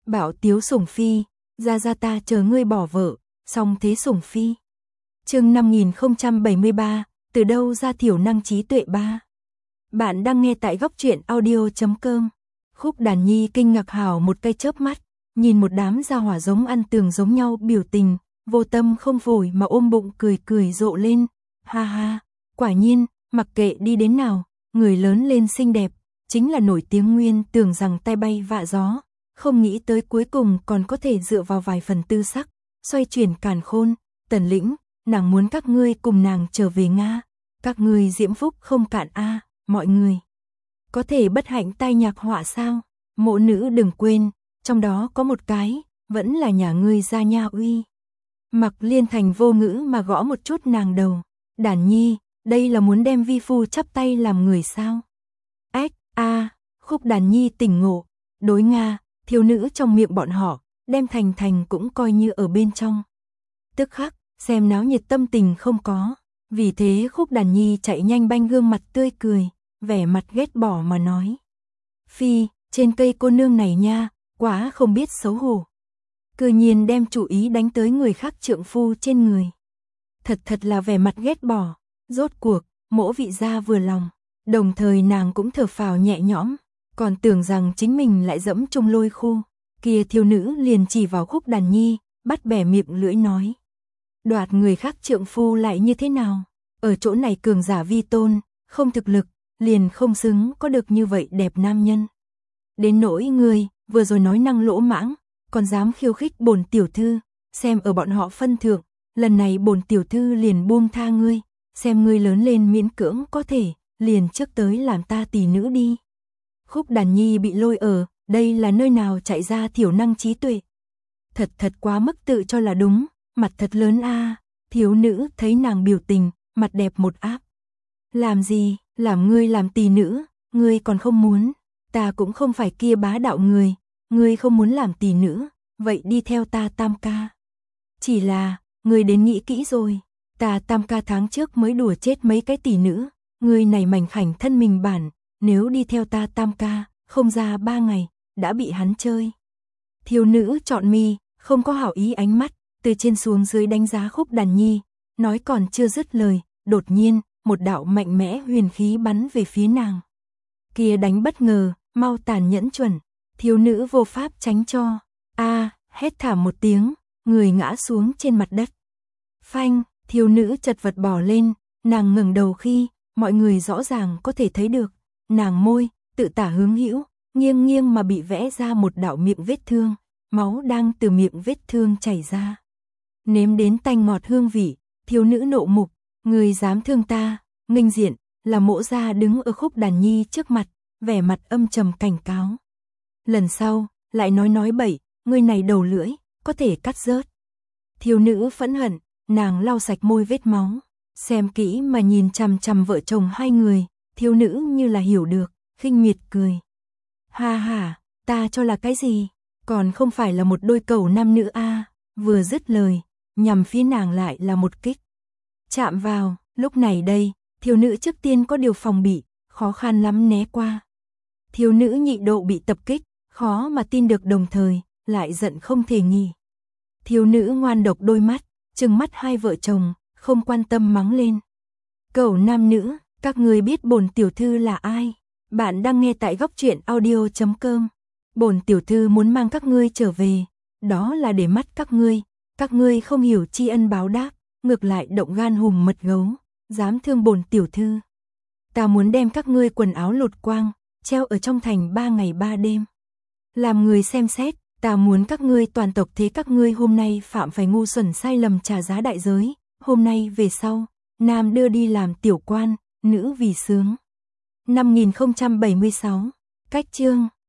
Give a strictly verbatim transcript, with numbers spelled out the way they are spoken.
Bảo tiếu sủng phi, ra ra ta chờ ngươi bỏ vợ, song thế sủng phi. Chương năm nghìn không trăm bảy mươi ba, từ đâu ra thiểu năng trí tuệ ba. Bạn đang nghe tại góc truyện audio chấm com. Khúc Đàn Nhi kinh ngạc hào một cái chớp mắt, nhìn một đám gia hỏa giống ăn tường giống nhau biểu tình, vô tâm không phổi mà ôm bụng cười cười rộ lên. Ha ha, quả nhiên, mặc kệ đi đến nào, người lớn lên xinh đẹp, chính là nổi tiếng nguyên, tưởng rằng tai bay vạ gió, không nghĩ tới cuối cùng còn có thể dựa vào vài phần tư sắc, xoay chuyển càn khôn. Tần Lĩnh, nàng muốn các ngươi cùng nàng trở về Nga, các ngươi diễm phúc không cạn a, mọi người. Có thể bất hạnh tai nhạc họa sao? Mộ nữ đừng quên, trong đó có một cái, vẫn là nhà ngươi Gia Nha Uy. Mặc Liên Thành vô ngữ mà gõ một chút nàng đầu. Đàn Nhi, đây là muốn đem vi phu chắp tay làm người sao? Ếch, a, Khúc Đàn Nhi tỉnh ngộ, đối Nga, thiếu nữ trong miệng bọn họ, đem Thành Thành cũng coi như ở bên trong. Tức khắc, xem náo nhiệt tâm tình không có, vì thế Khúc Đàn Nhi chạy nhanh banh gương mặt tươi cười, vẻ mặt ghét bỏ mà nói. Phi, trên cây cô nương này nha, quá không biết xấu hổ. Cư nhiên đem chủ ý đánh tới người khác trượng phu trên người. Thật thật là vẻ mặt ghét bỏ, rốt cuộc, Mỗ vị gia vừa lòng, đồng thời nàng cũng thở phào nhẹ nhõm, còn tưởng rằng chính mình lại dẫm trong lôi khu, kia thiếu nữ liền chỉ vào Khúc Đàn Nhi, bắt bẻ miệng lưỡi nói. Đoạt người khác trượng phu lại như thế nào? Ở chỗ này cường giả vi tôn, không thực lực, liền không xứng có được như vậy đẹp nam nhân. Đến nỗi ngươi, vừa rồi nói năng lỗ mãng, còn dám khiêu khích bổn tiểu thư, xem ở bọn họ phân thượng, lần này bổn tiểu thư liền buông tha ngươi, xem ngươi lớn lên miễn cưỡng có thể, liền trước tới làm ta tỷ nữ đi. Khúc Đàn Nhi bị lôi ở, đây là nơi nào chạy ra thiểu năng trí tuệ. Thật thật quá mức tự cho là đúng, mặt thật lớn a. Thiếu nữ thấy nàng biểu tình, mặt đẹp một áp. Làm gì, làm ngươi làm tỷ nữ, ngươi còn không muốn, ta cũng không phải kia bá đạo người, ngươi không muốn làm tỷ nữ, vậy đi theo ta tam ca. Chỉ là, ngươi đến nghĩ kỹ rồi, ta tam ca tháng trước mới đùa chết mấy cái tỷ nữ, ngươi này mảnh khảnh thân mình bản, nếu đi theo ta tam ca, không ra ba ngày, đã bị hắn chơi. Thiếu nữ chọn mi, không có hảo ý ánh mắt, từ trên xuống dưới đánh giá Khúc Đàn Nhi, nói còn chưa dứt lời, đột nhiên, một đạo mạnh mẽ huyền khí bắn về phía nàng. Kia đánh bất ngờ, mau tàn nhẫn chuẩn, thiếu nữ vô pháp tránh cho. A, hét thảm một tiếng, người ngã xuống trên mặt đất. Phanh, thiếu nữ chật vật bò lên, nàng ngẩng đầu khi, mọi người rõ ràng có thể thấy được, nàng môi, tự tả hướng hữu, nghiêng nghiêng mà bị vẽ ra một đạo miệng vết thương, máu đang từ miệng vết thương chảy ra. Nếm đến tanh ngọt hương vị, thiếu nữ nộ mục, người dám thương ta, nghênh diện, là Mỗ gia đứng ở Khúc Đàn Nhi trước mặt, vẻ mặt âm trầm cảnh cáo. Lần sau, lại nói nói bậy, ngươi này đầu lưỡi, có thể cắt rớt. Thiếu nữ phẫn hận, nàng lau sạch môi vết máu, xem kỹ mà nhìn chằm chằm vợ chồng hai người, thiếu nữ như là hiểu được, khinh miệt cười. Ha ha, ta cho là cái gì, còn không phải là một đôi cầu nam nữ a. Vừa dứt lời, nhằm phía nàng lại là một kích. Chạm vào, lúc này đây, thiếu nữ trước tiên có điều phòng bị, khó khăn lắm né qua. Thiếu nữ nhị độ bị tập kích, khó mà tin được đồng thời, lại giận không thể nghỉ. Thiếu nữ ngoan độc đôi mắt, trừng mắt hai vợ chồng, không quan tâm mắng lên. Cẩu nam nữ, các người biết bổn tiểu thư là ai? Bạn đang nghe tại góc truyện audio chấm com. Bổn tiểu thư muốn mang các ngươi trở về, đó là để mắt các ngươi, các ngươi không hiểu tri ân báo đáp, ngược lại động gan hùm mật gấu, dám thương bổn tiểu thư. Ta muốn đem các ngươi quần áo lột quang, treo ở trong thành ba ngày ba đêm. Làm người xem xét, ta muốn các ngươi toàn tộc thế các ngươi hôm nay phạm phải ngu xuẩn sai lầm trả giá đại giới, hôm nay về sau, nam đưa đi làm tiểu quan, nữ vì sướng. năm nghìn không trăm bảy mươi sáu, cách chương.